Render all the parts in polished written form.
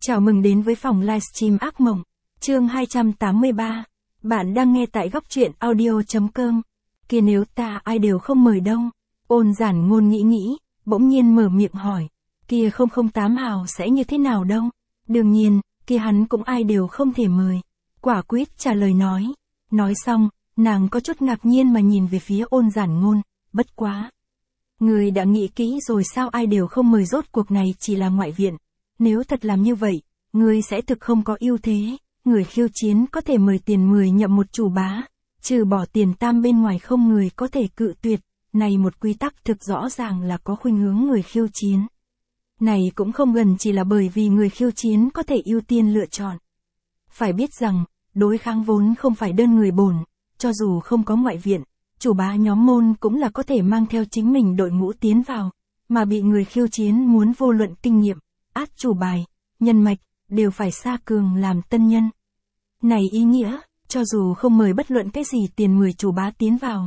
Chào mừng đến với phòng livestream ác mộng, chương 283. Bạn đang nghe tại góc truyện audio.com. Kia nếu ta ai đều không mời đâu. Ôn Giản Ngôn nghĩ, bỗng nhiên mở miệng hỏi. Kia 008 hào sẽ như thế nào đâu? Đương nhiên, kia hắn cũng ai đều không thể mời. Quả quyết trả lời nói. Nói xong, nàng có chút ngạc nhiên mà nhìn về phía Ôn Giản Ngôn, bất quá. Người đã nghĩ kỹ rồi sao ai đều không mời, rốt cuộc này chỉ là ngoại viện. Nếu thật làm như vậy, ngươi sẽ thực không có ưu thế, người khiêu chiến có thể mời tiền 10 nhậm một chủ bá, trừ bỏ tiền tam bên ngoài không người có thể cự tuyệt, này một quy tắc thực rõ ràng là có khuynh hướng người khiêu chiến. Này cũng không gần chỉ là bởi vì người khiêu chiến có thể ưu tiên lựa chọn. Phải biết rằng, đối kháng vốn không phải đơn người bổn, cho dù không có ngoại viện, chủ bá nhóm môn cũng là có thể mang theo chính mình đội ngũ tiến vào, mà bị người khiêu chiến muốn vô luận kinh nghiệm, át chủ bài, nhân mạch, đều phải xa cường làm tân nhân. Này ý nghĩa, cho dù không mời bất luận cái gì tiền 10 chủ bá tiến vào,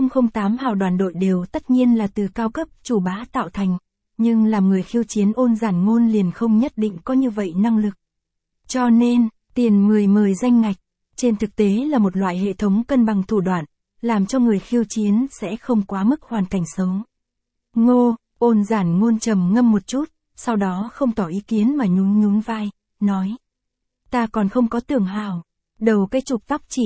008 hào đoàn đội đều tất nhiên là từ cao cấp chủ bá tạo thành, nhưng làm người khiêu chiến Ôn Giản Ngôn liền không nhất định có như vậy năng lực. Cho nên, tiền 10 mời danh ngạch, trên thực tế là một loại hệ thống cân bằng thủ đoạn, làm cho người khiêu chiến sẽ không quá mức hoàn cảnh xấu. Ngô, Ôn Giản Ngôn trầm ngâm một chút, sau đó không tỏ ý kiến mà nhún nhún vai, nói. Ta còn không có tưởng hào, đầu cái chụp tóc chỉ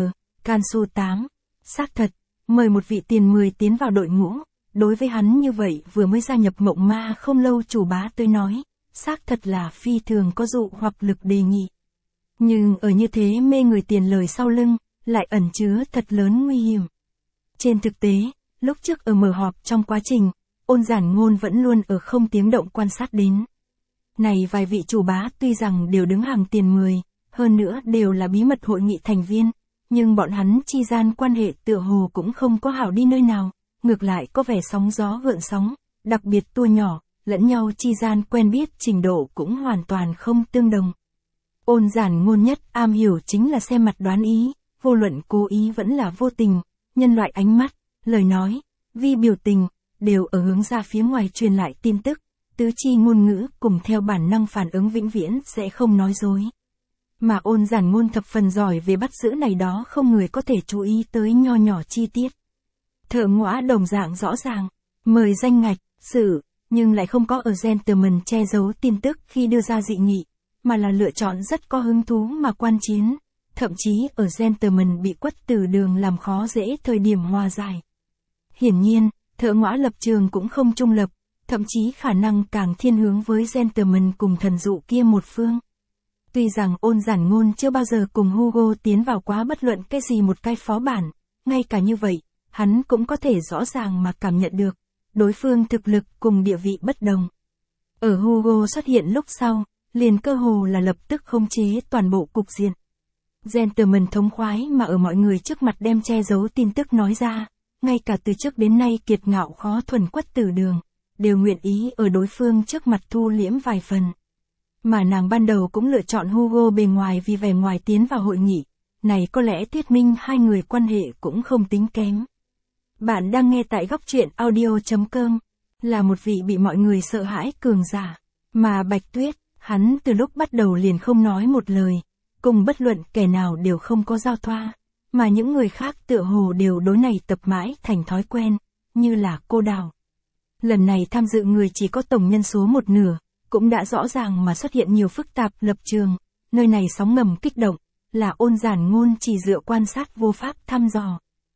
can su 8, xác thật, mời một vị tiền 10 tiến vào đội ngũ, đối với hắn như vậy vừa mới gia nhập mộng ma không lâu chủ bá tới nói, xác thật là phi thường có dụ hoặc lực đề nghị. Nhưng ở như thế mê người tiền lời sau lưng, lại ẩn chứa thật lớn nguy hiểm. Trên thực tế, lúc trước ở mở họp trong quá trình, Ôn Giản Ngôn vẫn luôn ở không tiếng động quan sát đến. Này vài vị chủ bá tuy rằng đều đứng hàng tiền 10, hơn nữa đều là bí mật hội nghị thành viên, nhưng bọn hắn chi gian quan hệ tựa hồ cũng không có hảo đi nơi nào, ngược lại có vẻ sóng gió gợn sóng, đặc biệt tua nhỏ, lẫn nhau chi gian quen biết trình độ cũng hoàn toàn không tương đồng. Ôn Giản Ngôn nhất am hiểu chính là xem mặt đoán ý, vô luận cố ý vẫn là vô tình, nhân loại ánh mắt, lời nói, vi biểu tình, đều ở hướng ra phía ngoài truyền lại tin tức, tứ chi ngôn ngữ cùng theo bản năng phản ứng vĩnh viễn sẽ không nói dối. Mà Ôn Giản Ngôn thập phần giỏi về bắt giữ này đó không người có thể chú ý tới nho nhỏ chi tiết. Thợ ngõa đồng dạng rõ ràng, mời danh ngạch, xử, nhưng lại không có ở gentleman che giấu tin tức khi đưa ra dị nghị, mà là lựa chọn rất có hứng thú mà quan chiến, thậm chí ở gentleman bị quất từ đường làm khó dễ thời điểm hòa giải. Hiển nhiên, thợ ngõa lập trường cũng không trung lập, thậm chí khả năng càng thiên hướng với gentleman cùng thần dụ kia một phương. Tuy rằng Ôn Giản Ngôn chưa bao giờ cùng Hugo tiến vào quá bất luận cái gì một cái phó bản, ngay cả như vậy, hắn cũng có thể rõ ràng mà cảm nhận được, đối phương thực lực cùng địa vị bất đồng. Ở Hugo xuất hiện lúc sau, liền cơ hồ là lập tức khống chế toàn bộ cục diện. Gentleman thống khoái mà ở mọi người trước mặt đem che giấu tin tức nói ra, ngay cả từ trước đến nay kiệt ngạo khó thuần quất từ đường, đều nguyện ý ở đối phương trước mặt thu liễm vài phần. Mà nàng ban đầu cũng lựa chọn Hugo bề ngoài vì vẻ ngoài tiến vào hội nghị, này có lẽ thuyết minh hai người quan hệ cũng không tính kém. Bạn đang nghe tại góc truyện audio.com, là một vị bị mọi người sợ hãi cường giả, mà Bạch Tuyết, hắn từ lúc bắt đầu liền không nói một lời, cùng bất luận kẻ nào đều không có giao thoa. Mà những người khác tựa hồ đều đối này tập mãi thành thói quen, như là cô Đào. Lần này tham dự người chỉ có tổng nhân số một nửa, cũng đã rõ ràng mà xuất hiện nhiều phức tạp lập trường, nơi này sóng ngầm kích động, là Ôn Giản Ngôn chỉ dựa quan sát vô pháp thăm dò.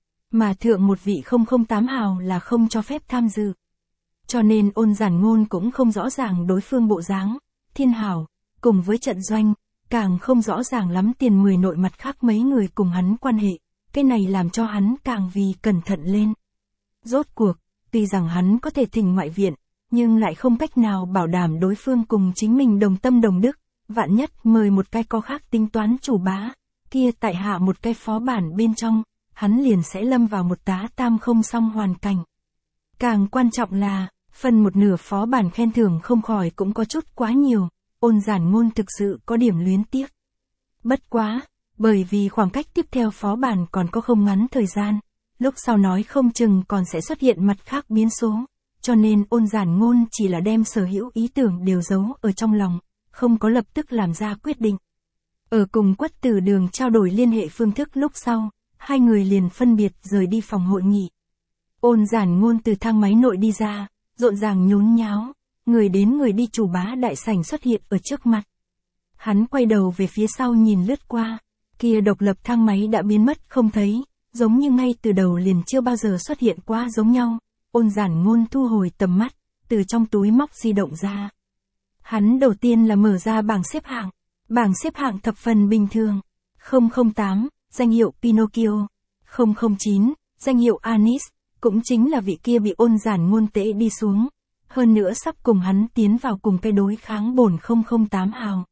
Mà thượng một vị 008 hào là không cho phép tham dự. Cho nên Ôn Giản Ngôn cũng không rõ ràng đối phương bộ dáng, thiên hào, cùng với trận doanh. Càng không rõ ràng lắm tiền 10 nội mặt khác mấy người cùng hắn quan hệ, cái này làm cho hắn càng vì cẩn thận lên. Rốt cuộc, tuy rằng hắn có thể thỉnh ngoại viện, nhưng lại không cách nào bảo đảm đối phương cùng chính mình đồng tâm đồng đức, vạn nhất mời một cái có khác tính toán chủ bá, kia tại hạ một cái phó bản bên trong, hắn liền sẽ lâm vào một tá tam không xong hoàn cảnh. Càng quan trọng là, phần một nửa phó bản khen thưởng không khỏi cũng có chút quá nhiều. Ôn Giản Ngôn thực sự có điểm luyến tiếc. Bất quá, bởi vì khoảng cách tiếp theo phó bản còn có không ngắn thời gian, lúc sau nói không chừng còn sẽ xuất hiện mặt khác biến số, cho nên Ôn Giản Ngôn chỉ là đem sở hữu ý tưởng đều giấu ở trong lòng, không có lập tức làm ra quyết định. Ở cùng Quất Tử Đường trao đổi liên hệ phương thức lúc sau, hai người liền phân biệt rời đi phòng hội nghị. Ôn Giản Ngôn từ thang máy nội đi ra, rộn ràng nhốn nháo, người đến người đi chủ bá đại sảnh xuất hiện ở trước mặt. Hắn quay đầu về phía sau nhìn lướt qua, kia độc lập thang máy đã biến mất không thấy, giống như ngay từ đầu liền chưa bao giờ xuất hiện qua giống nhau. Ôn Giản Ngôn thu hồi tầm mắt, từ trong túi móc di động ra. Hắn đầu tiên là mở ra bảng xếp hạng. Bảng xếp hạng thập phần bình thường. 008, danh hiệu Pinocchio. 009, danh hiệu Anis, cũng chính là vị kia bị Ôn Giản Ngôn tễ đi xuống. Hơn nữa sắp cùng hắn tiến vào cùng cái đối kháng bổn 008 hào.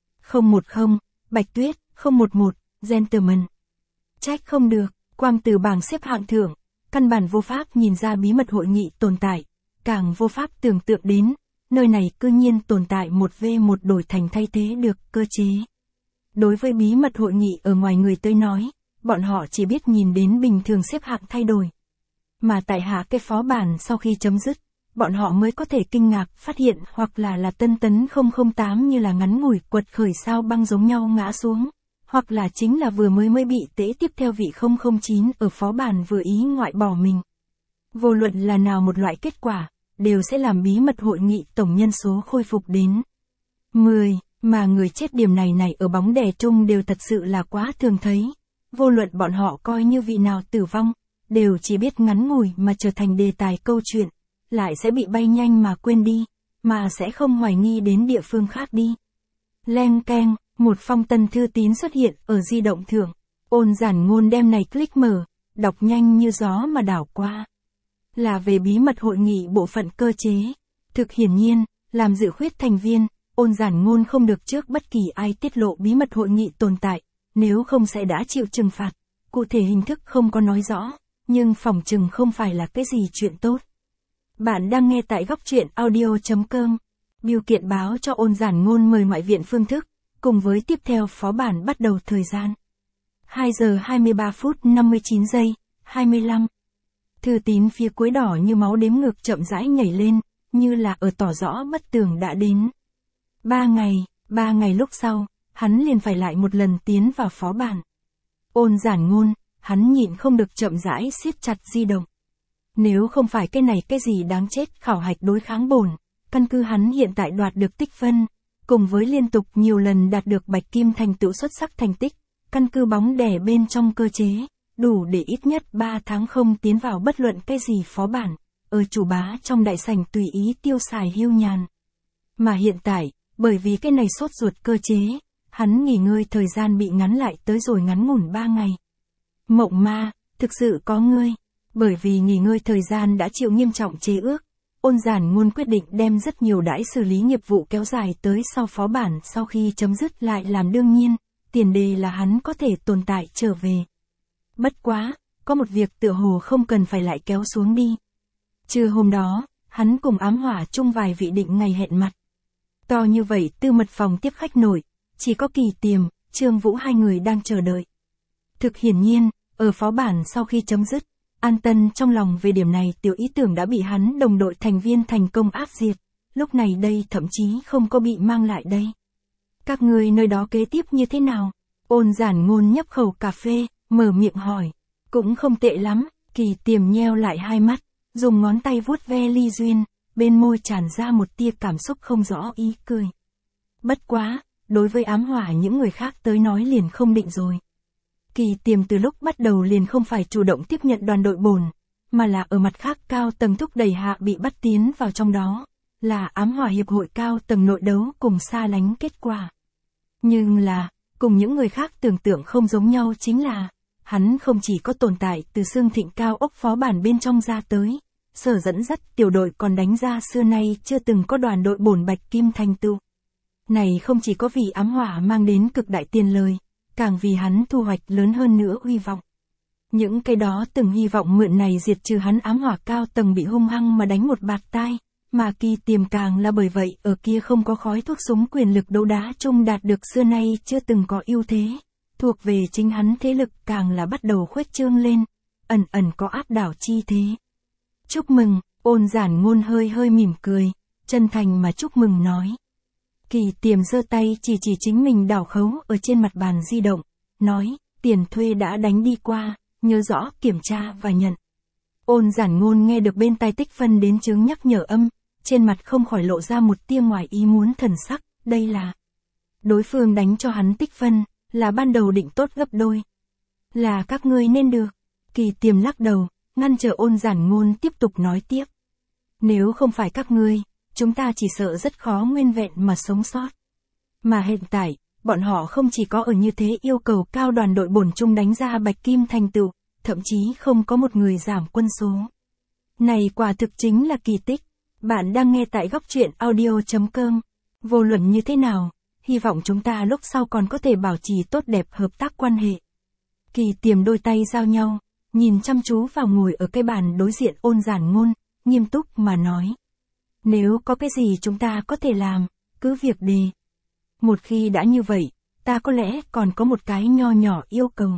010, Bạch Tuyết, 011, Gentleman. Trách không được, quang từ bảng xếp hạng thưởng, căn bản vô pháp nhìn ra bí mật hội nghị tồn tại, càng vô pháp tưởng tượng đến, nơi này cư nhiên tồn tại một V1 đổi thành thay thế được cơ chế. Đối với bí mật hội nghị ở ngoài người tới nói, bọn họ chỉ biết nhìn đến bình thường xếp hạng thay đổi. Mà tại hạ cái phó bản sau khi chấm dứt, bọn họ mới có thể kinh ngạc phát hiện hoặc là tân tấn 008 như là ngắn ngủi quật khởi sao băng giống nhau ngã xuống, hoặc là chính là vừa mới bị tễ tiếp theo vị 009 ở phó bản vừa ý ngoại bỏ mình. Vô luận là nào một loại kết quả, đều sẽ làm bí mật hội nghị tổng nhân số khôi phục đến 10, mà người chết điểm này ở bóng đè chung đều thật sự là quá thường thấy. Vô luận bọn họ coi như vị nào tử vong, đều chỉ biết ngắn ngủi mà trở thành đề tài câu chuyện, lại sẽ bị bay nhanh mà quên đi, mà sẽ không hoài nghi đến địa phương khác đi. Leng keng, một phong tân thư tín xuất hiện ở di động thưởng. Ôn Giản Ngôn đem này click mở, đọc nhanh như gió mà đảo qua. Là về bí mật hội nghị bộ phận cơ chế. Thực hiển nhiên, làm dự khuyết thành viên, Ôn Giản Ngôn không được trước bất kỳ ai tiết lộ bí mật hội nghị tồn tại, nếu không sẽ đã chịu trừng phạt. Cụ thể hình thức không có nói rõ, nhưng phỏng chừng không phải là cái gì chuyện tốt. Bạn đang nghe tại góc truyện audio.com. Bưu kiện báo cho Ôn Giản Ngôn mời ngoại viện phương thức, cùng với tiếp theo phó bản bắt đầu thời gian. 2 giờ 23 phút 59 giây, 25. Thư tín phía cuối đỏ như máu đếm ngược chậm rãi nhảy lên, như là ở tỏ rõ bất tường đã đến. 3 ngày lúc sau, hắn liền phải lại một lần tiến vào phó bản. Ôn Giản Ngôn, hắn nhịn không được chậm rãi siết chặt di động. Nếu không phải cái này cái gì đáng chết khảo hạch đối kháng bổn, căn cứ hắn hiện tại đoạt được tích phân, cùng với liên tục nhiều lần đạt được bạch kim thành tựu xuất sắc thành tích, căn cứ bóng đè bên trong cơ chế, đủ để ít nhất 3 tháng không tiến vào bất luận cái gì phó bản, ở chủ bá trong đại sảnh tùy ý tiêu xài hiu nhàn. Mà hiện tại, bởi vì cái này sốt ruột cơ chế, hắn nghỉ ngơi thời gian bị ngắn lại tới rồi ngắn ngủn 3 ngày. Mộng ma, thực sự có ngươi. Bởi vì nghỉ ngơi thời gian đã chịu nghiêm trọng chế ước, Ôn Giản Ngôn quyết định đem rất nhiều đãi xử lý nghiệp vụ kéo dài tới sau phó bản sau khi chấm dứt lại làm đương nhiên, tiền đề là hắn có thể tồn tại trở về. Bất quá, có một việc tựa hồ không cần phải lại kéo xuống đi. Trưa hôm đó, hắn cùng ám hỏa chung vài vị định ngày hẹn mặt. To như vậy tư mật phòng tiếp khách nổi, chỉ có Kỳ Tiềm, Trương Vũ hai người đang chờ đợi. Thực hiển nhiên, ở phó bản sau khi chấm dứt, An Tân trong lòng về điểm này tiểu ý tưởng đã bị hắn đồng đội thành viên thành công áp diệt, lúc này đây thậm chí không có bị mang lại đây. Các người nơi đó kế tiếp như thế nào? Ôn Giản Ngôn nhấp khẩu cà phê, mở miệng hỏi. Cũng không tệ lắm, Kỳ Tiềm nheo lại hai mắt, dùng ngón tay vuốt ve ly duyên, bên môi tràn ra một tia cảm xúc không rõ ý cười. Bất quá, đối với ám hỏa những người khác tới nói liền không định rồi. Kỳ Tiềm từ lúc bắt đầu liền không phải chủ động tiếp nhận đoàn đội bổn, mà là ở mặt khác cao tầng thúc đẩy hạ bị bắt tiến vào trong đó, là ám hỏa hiệp hội cao tầng nội đấu cùng xa lánh kết quả. Nhưng là, cùng những người khác tưởng tượng không giống nhau chính là, hắn không chỉ có tồn tại từ xương thịnh cao ốc phó bản bên trong ra tới, sở dẫn dắt tiểu đội còn đánh ra xưa nay chưa từng có đoàn đội bổn bạch kim thành tựu. Này không chỉ có vì ám hỏa mang đến cực đại tiền lời, càng vì hắn thu hoạch lớn hơn nữa hy vọng. Những cái đó từng hy vọng mượn này diệt trừ hắn ám hỏa cao tầng bị hung hăng mà đánh một bạt tai, mà Kỳ Tiềm càng là bởi vậy ở kia không có khói thuốc súng quyền lực đấu đá chung đạt được xưa nay chưa từng có ưu thế, thuộc về chính hắn thế lực càng là bắt đầu khuếch trương lên, ẩn ẩn có áp đảo chi thế. Chúc mừng, Ôn Giản Ngôn hơi mỉm cười, chân thành mà chúc mừng nói. Kỳ Tiềm giơ tay chỉ chính mình đảo khấu ở trên mặt bàn di động, nói, tiền thuê đã đánh đi qua, nhớ rõ kiểm tra và nhận. Ôn Giản Ngôn nghe được bên tai tích phân đến chứng nhắc nhở âm, trên mặt không khỏi lộ ra một tia ngoài ý muốn thần sắc, đây là đối phương đánh cho hắn tích phân, là ban đầu định tốt gấp đôi. Là các ngươi nên được. Kỳ Tiềm lắc đầu, ngăn trở Ôn Giản Ngôn tiếp tục nói tiếp. Nếu không phải các ngươi, chúng ta chỉ sợ rất khó nguyên vẹn mà sống sót. Mà hiện tại, bọn họ không chỉ có ở như thế yêu cầu cao đoàn đội bổn chung đánh ra bạch kim thành tựu, thậm chí không có một người giảm quân số. Này quả thực chính là kỳ tích. Bạn đang nghe tại góc truyện audio.com. Vô luận như thế nào, hy vọng chúng ta lúc sau còn có thể bảo trì tốt đẹp hợp tác quan hệ. Kỳ Tiềm đôi tay giao nhau, nhìn chăm chú vào ngồi ở cái bàn đối diện Ôn Giản Ngôn, nghiêm túc mà nói. Nếu có cái gì chúng ta có thể làm, cứ việc đề. Một khi đã như vậy, ta có lẽ còn có một cái nho nhỏ yêu cầu.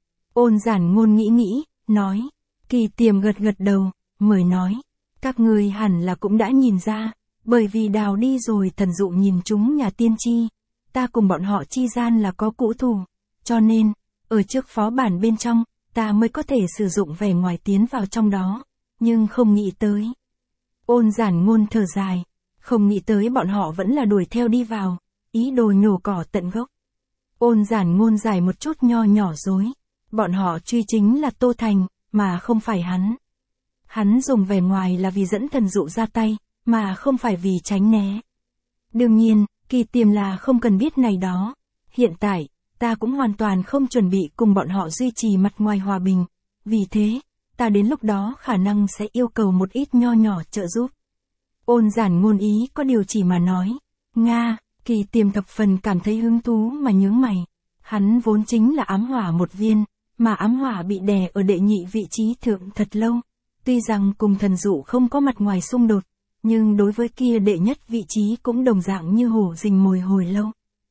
Ôn Giản Ngôn nghĩ, nói. Kỳ Tiềm gật đầu, mời nói. Các ngươi hẳn là cũng đã nhìn ra, bởi vì đào đi rồi thần dụ nhìn chúng nhà tiên tri. Ta cùng bọn họ chi gian là có cũ thù, cho nên, ở trước phó bản bên trong, ta mới có thể sử dụng vẻ ngoài tiến vào trong đó, nhưng không nghĩ tới. Ôn Giản Ngôn thở dài, không nghĩ tới bọn họ vẫn là đuổi theo đi vào, ý đồ nhổ cỏ tận gốc. Ôn Giản Ngôn dài một chút nho nhỏ dối, bọn họ truy chính là Tô Thành, mà không phải hắn. Hắn dùng vẻ ngoài là vì dẫn thần dụ ra tay, mà không phải vì tránh né. Đương nhiên, Kỳ Tiềm là không cần biết này đó. Hiện tại, ta cũng hoàn toàn không chuẩn bị cùng bọn họ duy trì mặt ngoài hòa bình. Vì thế, ta đến lúc đó khả năng sẽ yêu cầu một ít nho nhỏ trợ giúp. Ôn Giản Ngôn ý có điều chỉ mà nói. Nga, Kỳ Tiềm thập phần cảm thấy hứng thú mà nhướng mày. Hắn vốn chính là ám hỏa một viên, mà ám hỏa bị đè ở đệ nhị vị trí thượng thật lâu. Tuy rằng cùng thần dụ không có mặt ngoài xung đột, nhưng đối với kia đệ nhất vị trí cũng đồng dạng như hổ rình mồi hồi lâu.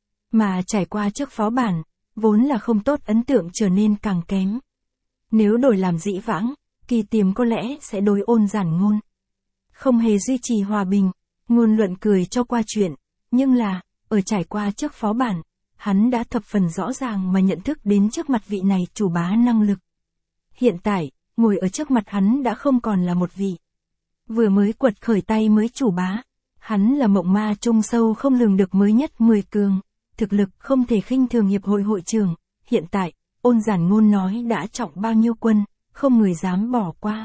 Mà trải qua trước phó bản, vốn là không tốt ấn tượng trở nên càng kém. Nếu đổi làm dĩ vãng, Kỳ Tiềm có lẽ sẽ đối Ôn Giản Ngôn. Không hề duy trì hòa bình, ngôn luận cười cho qua chuyện, nhưng là, ở trải qua trước phó bản, hắn đã thập phần rõ ràng mà nhận thức đến trước mặt vị này chủ bá năng lực. Hiện tại, ngồi ở trước mặt hắn đã không còn là một vị. Vừa mới quật khởi tay mới chủ bá. Hắn là mộng ma trung sâu không lường được mới nhất 10 cường. Thực lực không thể khinh thường hiệp hội hội trưởng. Hiện tại, Ôn Giản Ngôn nói đã trọng bao nhiêu quân, không người dám bỏ qua.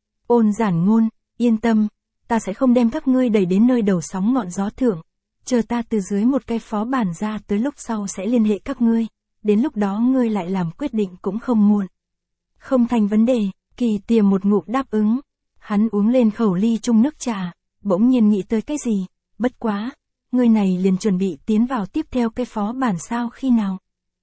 Ôn Giản Ngôn, yên tâm, ta sẽ không đem các ngươi đẩy đến nơi đầu sóng ngọn gió thưởng. Chờ ta từ dưới một cái phó bản ra tới lúc sau sẽ liên hệ các ngươi. Đến lúc đó ngươi lại làm quyết định cũng không muộn. Không thành vấn đề, Kỳ Tiềm một ngụm đáp ứng. Hắn uống lên khẩu ly chung nước trà, bỗng nhiên nghĩ tới cái gì, bất quá, người này liền chuẩn bị tiến vào tiếp theo cái phó bản sao khi nào.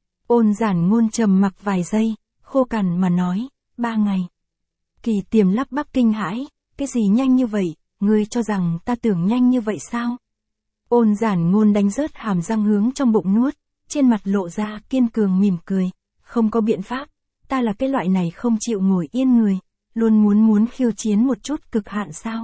Ôn Giản Ngôn trầm mặc vài giây, khô cằn mà nói, 3 ngày. Kỳ Tiềm lắp bắp kinh hãi, cái gì nhanh như vậy, ngươi cho rằng ta tưởng nhanh như vậy sao? Ôn Giản Ngôn đánh rớt hàm răng hướng trong bụng nuốt, trên mặt lộ ra kiên cường mỉm cười, không có biện pháp, ta là cái loại này không chịu ngồi yên người. Luôn muốn khiêu chiến một chút cực hạn sao?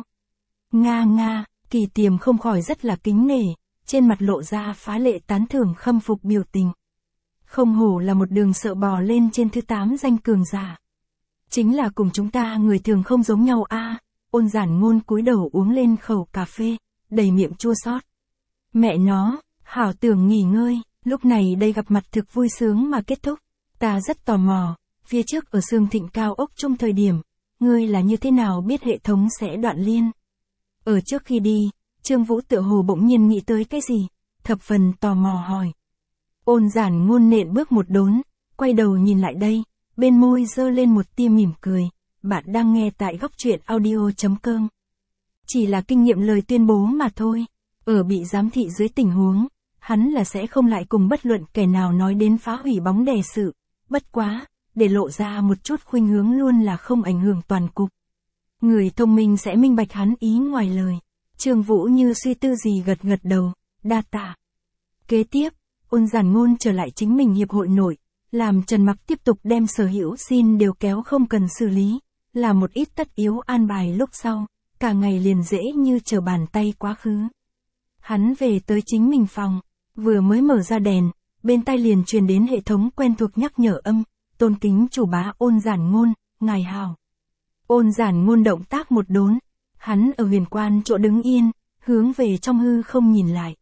Nga, Kỳ Tiềm không khỏi rất là kính nể, trên mặt lộ ra phá lệ tán thưởng khâm phục biểu tình. Không hổ là một đường sợ bò lên trên thứ 8 danh cường giả. Chính là cùng chúng ta người thường không giống nhau a. Ôn Giản Ngôn cúi đầu uống lên khẩu cà phê, đầy miệng chua xót. Mẹ nó, hảo tưởng nghỉ ngơi, lúc này đây gặp mặt thực vui sướng mà kết thúc. Ta rất tò mò, phía trước ở Sương Thịnh cao ốc chung thời điểm, ngươi là như thế nào biết hệ thống sẽ đoạn liên? Ở trước khi đi, Trương Vũ tựa hồ bỗng nhiên nghĩ tới cái gì, thập phần tò mò hỏi. Ôn Giản Ngôn nện bước một đốn, quay đầu nhìn lại đây, bên môi giơ lên một tia mỉm cười. Bạn đang nghe tại góc truyện audio.com. Chỉ là kinh nghiệm lời tuyên bố mà thôi. Ở bị giám thị dưới tình huống, hắn là sẽ không lại cùng bất luận kẻ nào nói đến phá hủy bóng đè sự. Bất quá, để lộ ra một chút khuynh hướng luôn là không ảnh hưởng toàn cục. Người thông minh sẽ minh bạch hắn ý ngoài lời. Trương Vũ như suy tư gì gật đầu, đa tạ. Kế tiếp, Ôn Giản Ngôn trở lại chính mình hiệp hội nội, làm Trần Mặc tiếp tục đem sở hữu xin đều kéo không cần xử lý, là một ít tất yếu an bài lúc sau, cả ngày liền dễ như trở bàn tay quá khứ. Hắn về tới chính mình phòng, vừa mới mở ra đèn, bên tai liền truyền đến hệ thống quen thuộc nhắc nhở âm, tôn kính chủ bá Ôn Giản Ngôn, ngài hào. Ôn Giản Ngôn động tác một đốn, hắn ở huyền quan chỗ đứng yên, hướng về trong hư không nhìn lại.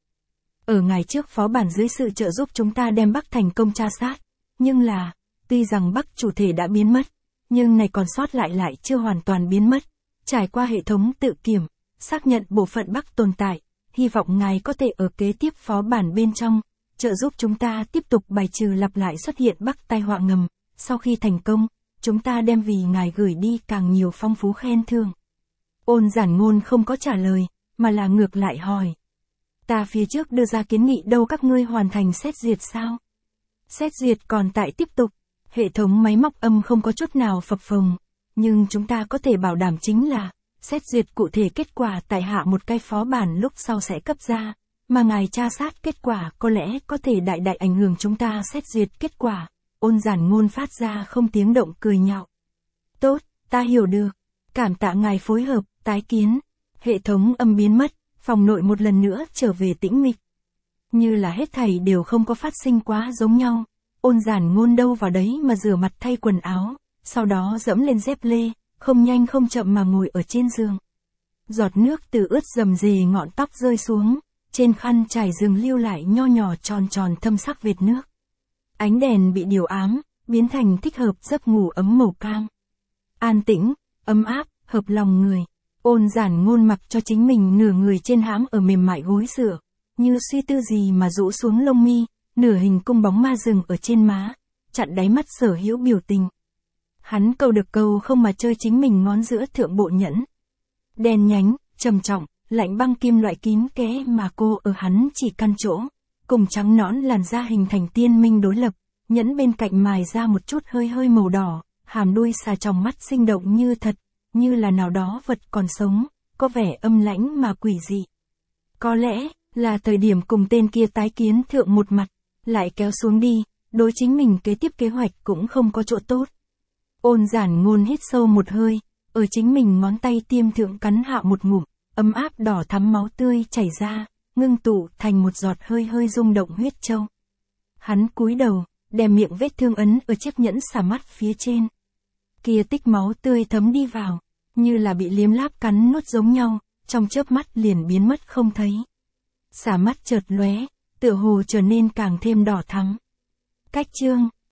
Ở ngày trước phó bản dưới sự trợ giúp chúng ta đem Bắc thành công tra sát, nhưng là, tuy rằng Bắc chủ thể đã biến mất, nhưng này còn sót lại chưa hoàn toàn biến mất. Trải qua hệ thống tự kiểm, xác nhận bộ phận Bắc tồn tại, hy vọng ngài có thể ở kế tiếp phó bản bên trong, trợ giúp chúng ta tiếp tục bài trừ lặp lại xuất hiện Bắc tai họa ngầm. Sau khi thành công, chúng ta đem vì ngài gửi đi càng nhiều phong phú khen thưởng. Ôn Giản Ngôn không có trả lời, mà là ngược lại hỏi. Ta phía trước đưa ra kiến nghị đâu, các ngươi hoàn thành xét duyệt sao? Xét duyệt còn tại tiếp tục, hệ thống máy móc âm không có chút nào phập phồng, nhưng chúng ta có thể bảo đảm chính là, xét duyệt cụ thể kết quả tại hạ một cái phó bản lúc sau sẽ cấp ra, mà ngài tra sát kết quả có lẽ có thể đại ảnh hưởng chúng ta xét duyệt kết quả. Ôn Giản Ngôn phát ra không tiếng động cười nhạo. Tốt, ta hiểu được. Cảm tạ ngài phối hợp, tái kiến. Hệ thống âm biến mất, phòng nội một lần nữa trở về tĩnh mịch. Như là hết thảy đều không có phát sinh quá giống nhau. Ôn Giản Ngôn đâu vào đấy mà rửa mặt thay quần áo, sau đó dẫm lên dép lê, không nhanh không chậm mà ngồi ở trên giường. Giọt nước từ ướt rầm rề ngọn tóc rơi xuống, trên khăn trải giường lưu lại nho nhỏ tròn thâm sắc vệt nước. Ánh đèn bị điều ám, biến thành thích hợp giấc ngủ ấm màu cam. An tĩnh, ấm áp, hợp lòng người. Ôn Giản Ngôn mặc cho chính mình nửa người trên hãm ở mềm mại gối dựa, như suy tư gì mà rũ xuống lông mi, nửa hình cung bóng ma rừng ở trên má, chặn đáy mắt sở hữu biểu tình. Hắn câu được câu không mà chơi chính mình ngón giữa thượng bộ nhẫn. Đen nhánh, trầm trọng, lạnh băng kim loại kín kẽ mà cô ở hắn chỉ căn chỗ, cùng trắng nõn làn da hình thành tiên minh đối lập, nhẫn bên cạnh mài ra một chút hơi màu đỏ, hàm đuôi xà trong mắt sinh động như thật, như là nào đó vật còn sống, có vẻ âm lãnh mà quỷ dị. Có lẽ, là thời điểm cùng tên kia tái kiến thượng một mặt, lại kéo xuống đi, đối chính mình kế tiếp kế hoạch cũng không có chỗ tốt. Ôn Giản Ngôn hít sâu một hơi, ở chính mình ngón tay tiêm thượng cắn hạ một ngụm, ấm áp đỏ thắm máu tươi chảy ra, ngưng tụ thành một giọt hơi rung động huyết châu. Hắn cúi đầu, đem miệng vết thương ấn ở chiếc nhẫn xả mắt phía trên. Kia tích máu tươi thấm đi vào, như là bị liếm láp cắn nuốt giống nhau, trong chớp mắt liền biến mất không thấy. Xả mắt chợt lóe, tựa hồ trở nên càng thêm đỏ thắm. Cách chương